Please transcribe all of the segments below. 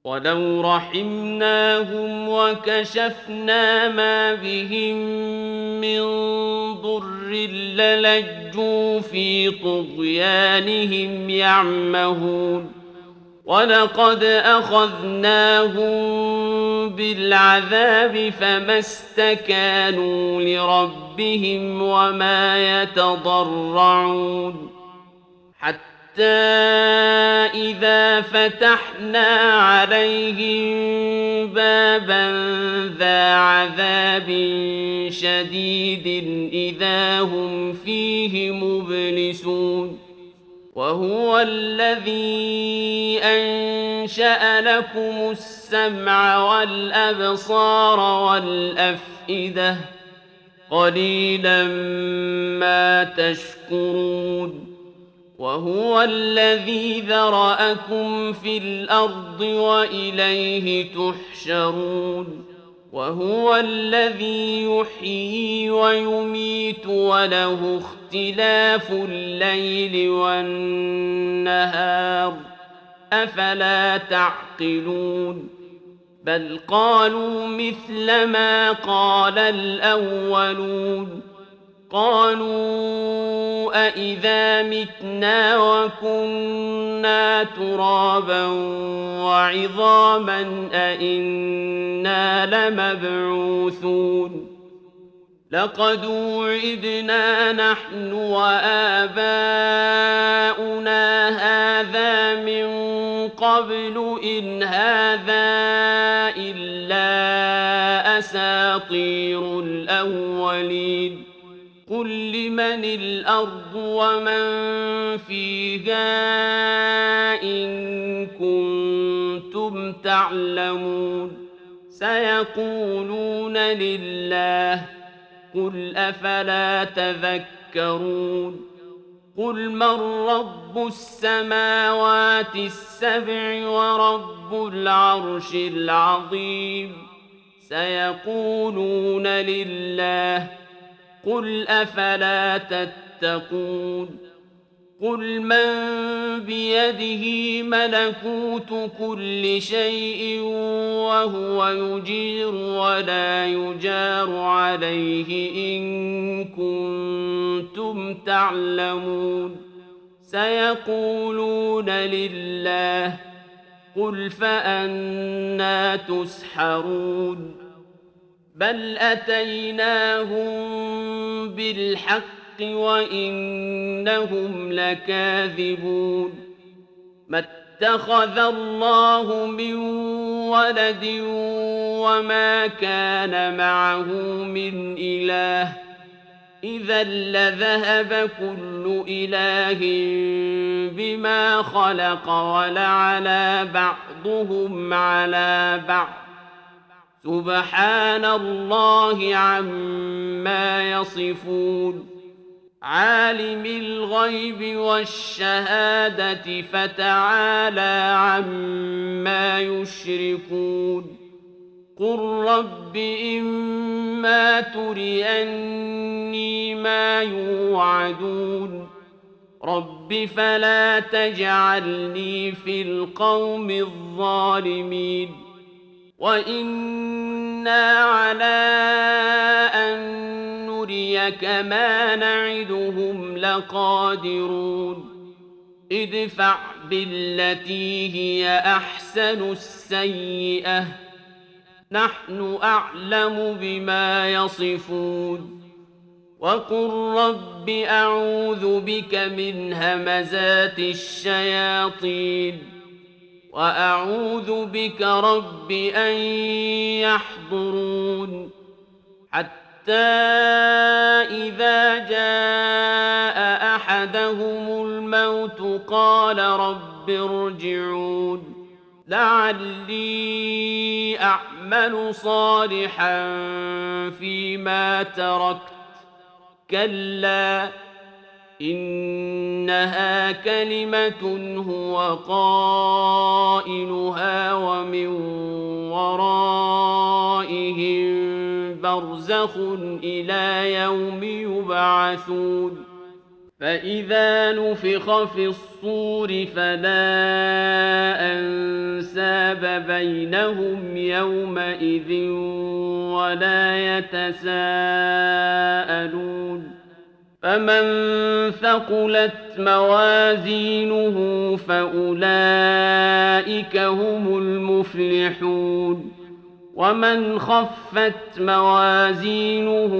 ولو رحمناهم وكشفنا ما بهم من ضر للجوا في طغيانهم يعمهون ولقد أخذناهم بالعذاب فما استكانوا لربهم وما يتضرعون حتى إذا فتحنا عليهم بابا ذا عذاب شديد إذا هم فيه مبلسون وهو الذي أنشأ لكم السمع والأبصار والأفئدة قليلا ما تشكرون وهو الذي ذرأكم في الأرض وإليه تحشرون وهو الذي يحيي ويميت وله اختلاف الليل والنهار أفلا تعقلون بل قالوا مثل ما قال الأولون قالوا أإذا متنا وكنا ترابا وعظاما أإنا لمبعوثون لقد وعدنا نحن وآباؤنا هذا من قبل إن هذا إلا أساطير الأولين قل لمن الأرض ومن فيها إن كنتم تعلمون سيقولون لله قل أفلا تذكرون قل من رب السماوات السبع ورب العرش العظيم سيقولون لله قل أفلا تتقون قل من بيده ملكوت كل شيء وهو يجير ولا يجار عليه إن كنتم تعلمون سيقولون لله قل فأنى تسحرون بل أتيناهم بالحق وإنهم لكاذبون ما اتخذ الله من ولد وما كان معه من إله إذا لذهب كل إله بما خلق ولعلى بعضهم على بعض سبحان الله عما يصفون عالم الغيب والشهادة فتعالى عما يشركون قل رب إما تريني ما يوعدون رب فلا تجعلني في القوم الظالمين وإنا على أن نريك ما نعدهم لقادرون ادفع بالتي هي أحسن السيئة نحن أعلم بما يصفون وقل رب أعوذ بك من همزات الشياطين وأعوذ بك رب أن يحضرون حتى إذا جاء أحدهم الموت قال رب ارجعون لعلي أعمل صالحا فيما تركت كلا إنها كلمة هو قائلها ومن ورائهم برزخ إلى يوم يبعثون فإذا نفخ في الصور فلا أنساب بينهم يومئذ ولا يتساءلون فمن ثقلت موازينه فأولئك هم المفلحون ومن خفت موازينه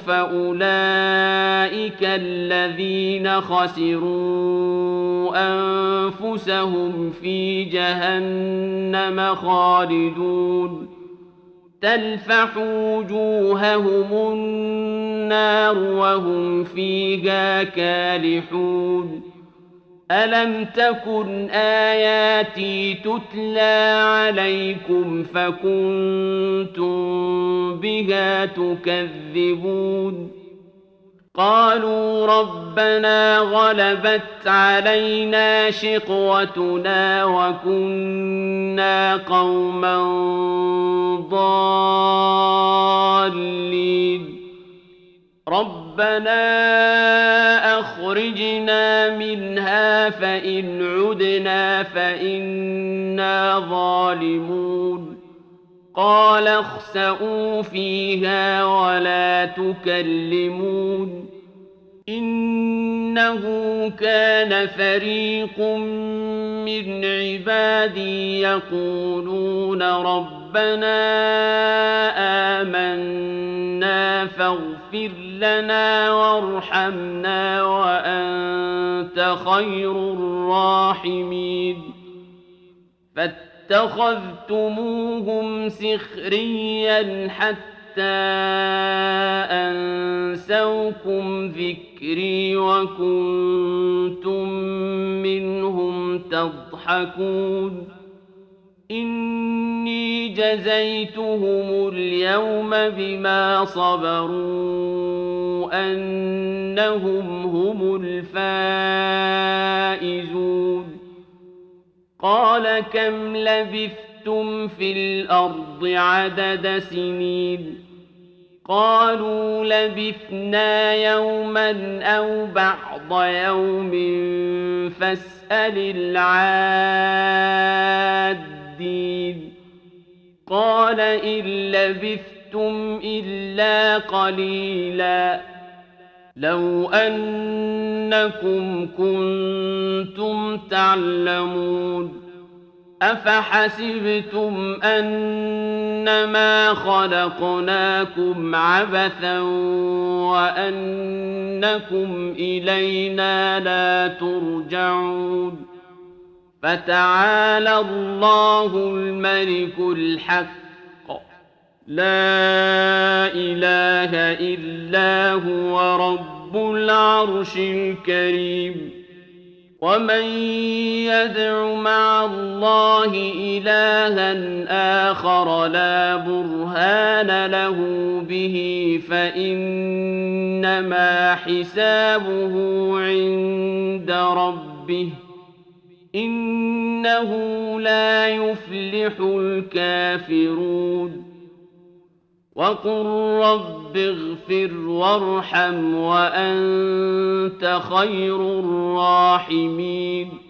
فأولئك الذين خسروا أنفسهم في جهنم خالدون تلفح وجوههم النار وهم فيها كالحون ألم تكن آياتي تتلى عليكم فكنتم بها تكذبون قالوا ربنا غلبت علينا شقوتنا وكنا قوما ضالين ربنا أخرجنا منها فإن عدنا فإنا ظالمون قال اخسئوا فيها ولا تكلمون إنه كان فريق من عبادي يقولون ربنا آمنا فاغفر لنا وارحمنا وأنت خير الراحمين فاتخذتموهم سخريا حتى أنسوكم ذكري وكنتم منهم تضحكون إني جزيتهم اليوم بما صبروا أنهم هم الفائزون قال كم لبثتم في الأرض عدد سنين قالوا لبثنا يوما أو بعض يوم فاسأل العادين قال إن لبثتم إلا قليلا لو أنكم كنتم تعلمون أفحسبتم أنما خلقناكم عبثا وأنكم إلينا لا ترجعون فتعالى الله الملك الحق لا إله إلا هو رب العرش الكريم ومن يدع مع الله إلها آخر لا برهان له به فإنما حسابه عند ربه إنه لا يفلح الكافرون وقل رب اغفر وارحم وأنت خير الراحمين